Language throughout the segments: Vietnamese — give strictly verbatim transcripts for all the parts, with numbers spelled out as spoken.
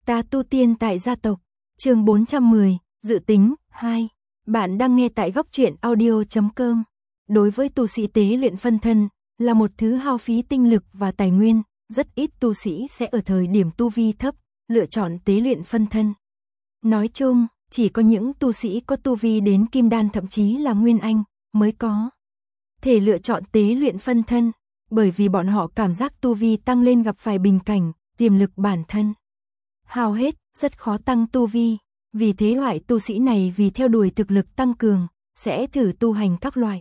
Ta tu tiên tại gia tộc, chương bốn trăm mười, dự tính, hai. Bạn đang nghe tại góc truyện audio chấm com. Đối với tu sĩ tế luyện phân thân, là một thứ hao phí tinh lực và tài nguyên, rất ít tu sĩ sẽ ở thời điểm tu vi thấp, lựa chọn tế luyện phân thân. Nói chung, chỉ có những tu sĩ có tu vi đến kim đan thậm chí là nguyên anh, mới có thể lựa chọn tế luyện phân thân, bởi vì bọn họ cảm giác tu vi tăng lên gặp phải bình cảnh, tiềm lực bản thân hao hết, rất khó tăng tu vi. Vì thế loại tu sĩ này vì theo đuổi thực lực tăng cường, sẽ thử tu hành các loại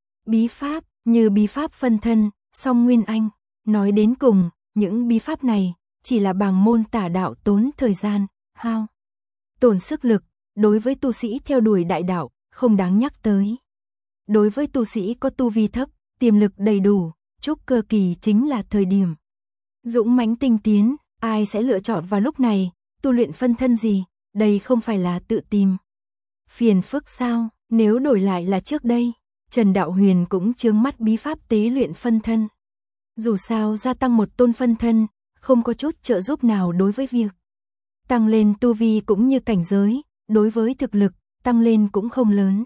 bí pháp, như bí pháp phân thân, song nguyên anh. Nói đến cùng, những bí pháp này chỉ là bàng môn tả đạo, tốn thời gian, hao tổn sức lực, đối với tu sĩ theo đuổi đại đạo, không đáng nhắc tới. Đối với tu sĩ có tu vi thấp, tiềm lực đầy đủ, trúc cơ kỳ chính là thời điểm dũng mãnh tinh tiến. Ai sẽ lựa chọn vào lúc này, tu luyện phân thân gì, đây không phải là tự tìm phiền phức sao? Nếu đổi lại là trước đây, Trần Đạo Huyền cũng chướng mắt bí pháp tế luyện phân thân. Dù sao gia tăng một tôn phân thân, không có chút trợ giúp nào đối với việc tăng lên tu vi cũng như cảnh giới, đối với thực lực, tăng lên cũng không lớn.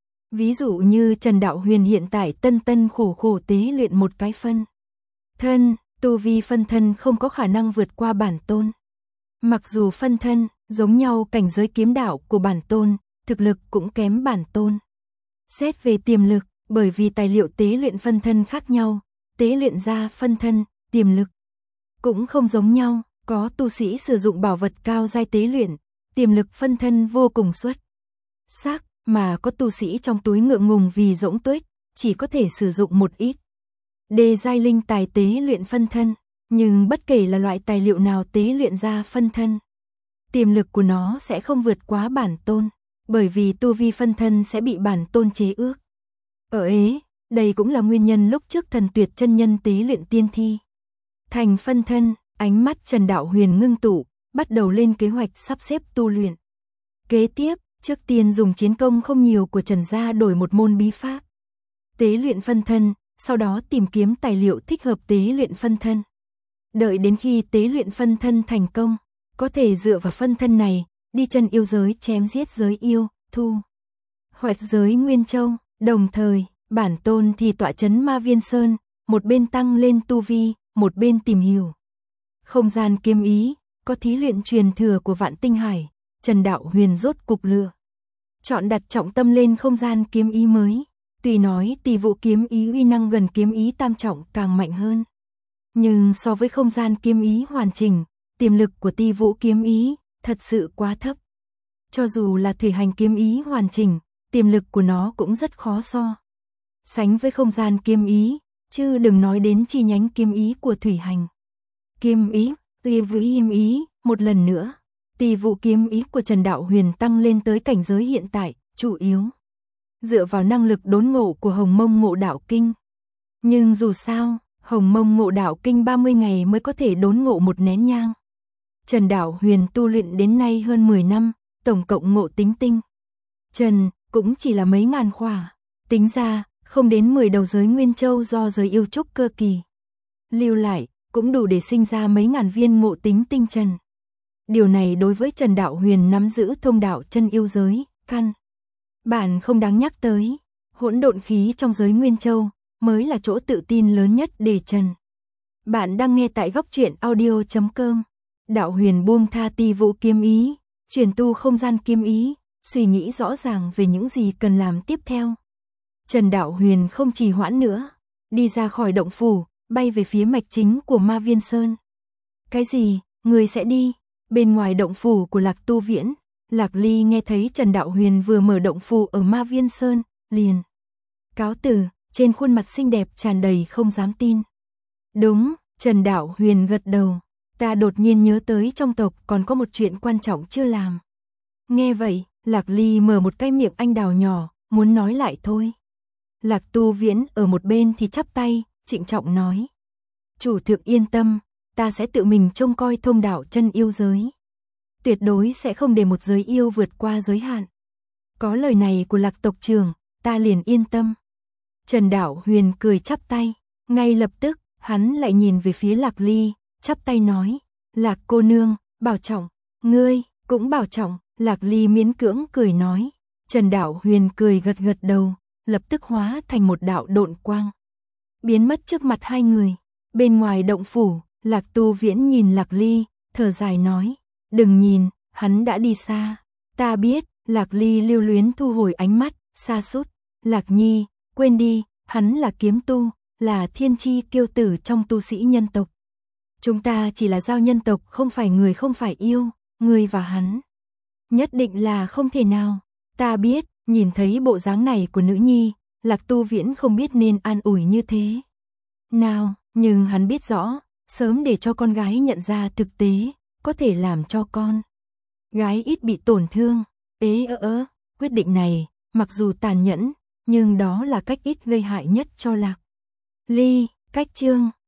Ví dụ như Trần Đạo Huyền hiện tại tân tân khổ khổ tế luyện một cái phân thân, tu vi phân thân không có khả năng vượt qua bản tôn. Mặc dù phân thân, giống nhau cảnh giới kiếm đạo của bản tôn, thực lực cũng kém bản tôn. Xét về tiềm lực, bởi vì tài liệu tế luyện phân thân khác nhau, tế luyện ra phân thân, tiềm lực cũng không giống nhau. Có tu sĩ sử dụng bảo vật cao giai tế luyện, tiềm lực phân thân vô cùng xuất sắc, mà có tu sĩ trong túi ngượng ngùng vì rỗng tuếch, chỉ có thể sử dụng một ít đề giai linh tài tế luyện phân thân. Nhưng bất kể là loại tài liệu nào tế luyện ra phân thân, tiềm lực của nó sẽ không vượt quá bản tôn, bởi vì tu vi phân thân sẽ bị bản tôn chế ước. Ở Ế, đây cũng là nguyên nhân lúc trước Thần Tuyệt chân nhân tế luyện tiên thi thành phân thân. Ánh mắt Trần Đạo Huyền ngưng tụ, bắt đầu lên kế hoạch sắp xếp tu luyện. Kế tiếp, trước tiên dùng chiến công không nhiều của Trần gia đổi một môn bí pháp tế luyện phân thân, sau đó tìm kiếm tài liệu thích hợp tế luyện phân thân. Đợi đến khi tế luyện phân thân thành công, có thể dựa vào phân thân này, đi chân yêu giới chém giết giới yêu, thu hoạch giới Nguyên Châu. Đồng thời, bản tôn thì tọa trấn Ma Viên Sơn, một bên tăng lên tu vi, một bên tìm hiểu không gian kiếm ý, có thí luyện truyền thừa của Vạn Tinh Hải. Trần Đạo Huyền rốt cục lựa chọn đặt trọng tâm lên không gian kiếm ý mới. Tuy nói Tỷ Vũ kiếm ý uy năng gần kiếm ý tam trọng càng mạnh hơn, nhưng so với không gian kiếm ý hoàn chỉnh, tiềm lực của Tỷ Vũ kiếm ý thật sự quá thấp. Cho dù là thủy hành kiếm ý hoàn chỉnh, tiềm lực của nó cũng rất khó so sánh với không gian kiếm ý, chứ đừng nói đến chi nhánh kiếm ý của thủy hành kiếm ý. Tỷ Vũ kiếm ý, một lần nữa, Tỷ Vũ kiếm ý của Trần Đạo Huyền tăng lên tới cảnh giới hiện tại, chủ yếu dựa vào năng lực đốn ngộ của Hồng Mông Ngộ Đạo Kinh. Nhưng dù sao, Hồng Mông Ngộ Đạo Kinh ba mươi ngày mới có thể đốn ngộ một nén nhang. Trần Đạo Huyền tu luyện đến nay hơn mười năm, tổng cộng ngộ tính tinh Trần cũng chỉ là mấy ngàn khỏa, tính ra không đến mười đầu giới Nguyên Châu do giới yêu trúc cơ kỳ lưu lại, cũng đủ để sinh ra mấy ngàn viên ngộ tính tinh Trần. Điều này đối với Trần Đạo Huyền nắm giữ thông đạo chân yêu giới, căn bản không đáng nhắc tới. Hỗn độn khí trong giới Nguyên Châu mới là chỗ tự tin lớn nhất để Trần. Bạn đang nghe tại góc truyện audio chấm com. Đạo Huyền buông tha Tỷ Vũ kiếm ý, chuyển tu không gian kiếm ý, suy nghĩ rõ ràng về những gì cần làm tiếp theo. Trần Đạo Huyền không trì hoãn nữa, đi ra khỏi động phủ, bay về phía mạch chính của Ma Viên Sơn. Cái gì, người sẽ đi? Bên ngoài động phủ của Lạc Tu Viễn, Lạc Ly nghe thấy Trần Đạo Huyền vừa mở động phủ ở Ma Viên Sơn, liền cáo từ, trên khuôn mặt xinh đẹp tràn đầy không dám tin. Đúng, Trần Đạo Huyền gật đầu, ta đột nhiên nhớ tới trong tộc còn có một chuyện quan trọng chưa làm. Nghe vậy, Lạc Ly mở một cái miệng anh đào nhỏ, muốn nói lại thôi. Lạc Tu Viễn ở một bên thì chắp tay, trịnh trọng nói: chủ thượng yên tâm, ta sẽ tự mình trông coi thông đạo chân yêu giới, tuyệt đối sẽ không để một giới yêu vượt qua giới hạn. Có lời này của Lạc tộc trưởng, ta liền yên tâm. Trần Đạo Huyền cười chắp tay, ngay lập tức, hắn lại nhìn về phía Lạc Ly, chắp tay nói: Lạc cô nương, bảo trọng. Ngươi, cũng bảo trọng, Lạc Ly miễn cưỡng cười nói. Trần Đạo Huyền cười gật gật đầu, lập tức hóa thành một đạo độn quang. Biến mất trước mặt hai người. Bên ngoài động phủ, Lạc Tu Viễn nhìn Lạc Ly, thở dài nói. Đừng nhìn, hắn đã đi xa. Ta biết, Lạc Ly lưu luyến thu hồi ánh mắt, xa sút. Lạc Nhi, quên đi, hắn là kiếm tu, là thiên chi kiêu tử trong tu sĩ nhân tộc. Chúng ta chỉ là giao nhân tộc, không phải người không phải yêu, ngươi và hắn. Nhất định là không thể nào. Ta biết, nhìn thấy bộ dáng này của nữ nhi, Lạc Tu Viễn không biết nên an ủi như thế nào, nhưng hắn biết rõ, sớm để cho con gái nhận ra thực tế, có thể làm cho con gái ít bị tổn thương. Ế ơ ơ, quyết định này, mặc dù tàn nhẫn, nhưng đó là cách ít gây hại nhất cho Lạc Ly. Cách chương